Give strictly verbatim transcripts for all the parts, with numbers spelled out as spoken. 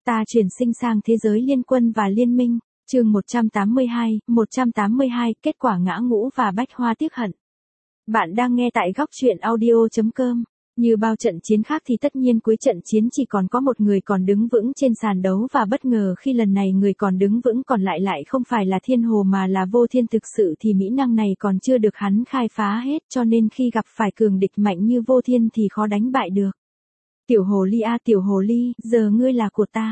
Ta chuyển sinh sang thế giới liên quân và liên minh. Chương một trăm tám mươi hai, một trăm tám mươi hai, kết quả ngã ngũ và Bách Hoa tiếc hận. Bạn đang nghe tại góc truyện audio chấm com. Như bao trận chiến khác thì tất nhiên cuối trận chiến chỉ còn có một người còn đứng vững trên sàn đấu, và bất ngờ khi lần này người còn đứng vững còn lại lại không phải là Thiên Hồ mà là Vô Thiên. Thực sự thì mỹ năng này còn chưa được hắn khai phá hết, cho nên khi gặp phải cường địch mạnh như Vô Thiên thì khó đánh bại được. Tiểu Hồ Ly a Tiểu Hồ Ly, giờ ngươi là của ta.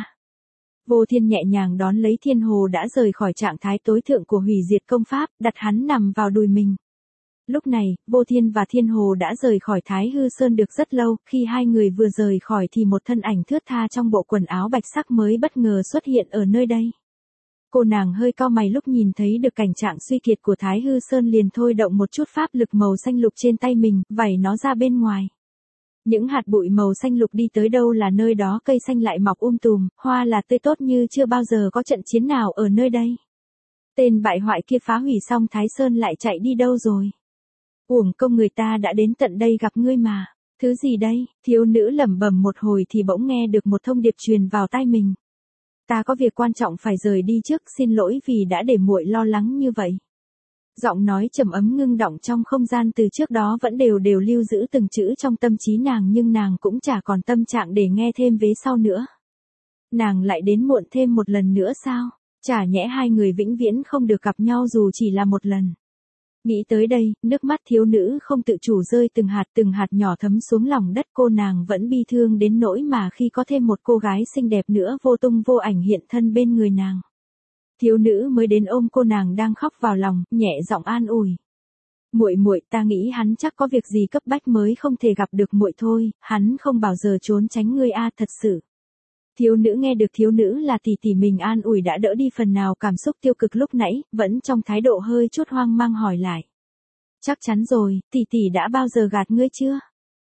Vô Thiên nhẹ nhàng đón lấy Thiên Hồ đã rời khỏi trạng thái tối thượng của hủy diệt công pháp, đặt hắn nằm vào đùi mình. Lúc này, Vô Thiên và Thiên Hồ đã rời khỏi Thái Hư Sơn được rất lâu, khi hai người vừa rời khỏi thì một thân ảnh thướt tha trong bộ quần áo bạch sắc mới bất ngờ xuất hiện ở nơi đây. Cô nàng hơi cau mày lúc nhìn thấy được cảnh trạng suy kiệt của Thái Hư Sơn, liền thôi động một chút pháp lực màu xanh lục trên tay mình, vẩy nó ra bên ngoài. Những hạt bụi màu xanh lục đi tới đâu là nơi đó cây xanh lại mọc um tùm, hoa là tươi tốt như chưa bao giờ có trận chiến nào ở nơi đây. Tên bại hoại kia phá hủy xong Thái Sơn lại chạy đi đâu rồi? Uổng công người ta đã đến tận đây gặp ngươi mà. Thứ gì đây? Thiếu nữ lẩm bẩm một hồi thì bỗng nghe được một thông điệp truyền vào tai mình. Ta có việc quan trọng phải rời đi trước, xin lỗi vì đã để muội lo lắng như vậy. Giọng nói trầm ấm ngưng đọng trong không gian từ trước đó vẫn đều đều lưu giữ từng chữ trong tâm trí nàng, nhưng nàng cũng chả còn tâm trạng để nghe thêm vế sau nữa. Nàng lại đến muộn thêm một lần nữa sao? Chả nhẽ hai người vĩnh viễn không được gặp nhau dù chỉ là một lần. Nghĩ tới đây, nước mắt thiếu nữ không tự chủ rơi từng hạt từng hạt nhỏ thấm xuống lòng đất. Cô nàng vẫn bi thương đến nỗi mà khi có thêm một cô gái xinh đẹp nữa vô tung vô ảnh hiện thân bên người nàng. Thiếu nữ mới đến ôm cô nàng đang khóc vào lòng, nhẹ giọng an ủi. Muội muội, ta nghĩ hắn chắc có việc gì cấp bách mới không thể gặp được muội thôi, hắn không bao giờ trốn tránh ngươi a, thật sự. Thiếu nữ nghe được thiếu nữ là tỷ tỷ mình an ủi đã đỡ đi phần nào cảm xúc tiêu cực lúc nãy, vẫn trong thái độ hơi chút hoang mang hỏi lại. Chắc chắn rồi, tỷ tỷ đã bao giờ gạt ngươi chưa?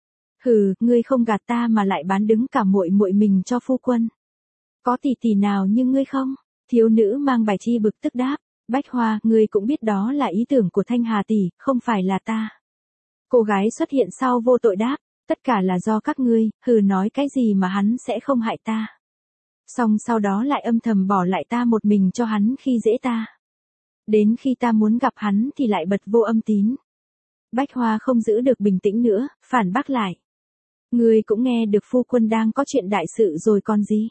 Hừ, ngươi không gạt ta mà lại bán đứng cả muội muội mình cho phu quân. Có tỷ tỷ nào như ngươi không? Thiếu nữ mang bài chi bực tức đáp. Bách Hoa, ngươi cũng biết đó là ý tưởng của Thanh Hà tỷ, không phải là ta. Cô gái xuất hiện sau vô tội đáp. Tất cả là do các ngươi, hừ, nói cái gì mà hắn sẽ không hại ta. Xong sau đó lại âm thầm bỏ lại ta một mình cho hắn khi dễ ta. Đến khi ta muốn gặp hắn thì lại bật vô âm tín. Bách Hoa không giữ được bình tĩnh nữa, phản bác lại. Ngươi cũng nghe được phu quân đang có chuyện đại sự rồi còn gì.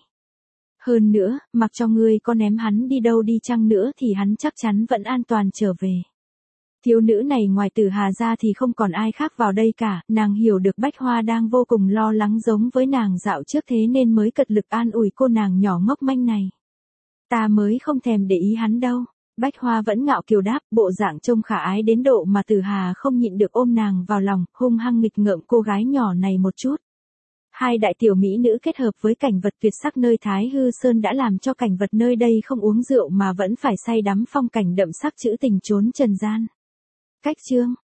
Hơn nữa, mặc cho ngươi có ném hắn đi đâu đi chăng nữa thì hắn chắc chắn vẫn an toàn trở về. Thiếu nữ này ngoài Tử Hà ra thì không còn ai khác vào đây cả, nàng hiểu được Bách Hoa đang vô cùng lo lắng giống với nàng dạo trước, thế nên mới cật lực an ủi cô nàng nhỏ ngốc manh này. Ta mới không thèm để ý hắn đâu. Bách Hoa vẫn ngạo kiều đáp, bộ dạng trông khả ái đến độ mà Tử Hà không nhịn được ôm nàng vào lòng, hung hăng nghịch ngợm cô gái nhỏ này một chút. Hai đại tiểu mỹ nữ kết hợp với cảnh vật tuyệt sắc nơi Thái Hư Sơn đã làm cho cảnh vật nơi đây không uống rượu mà vẫn phải say đắm phong cảnh đậm sắc trữ tình chốn trần gian. Cách chương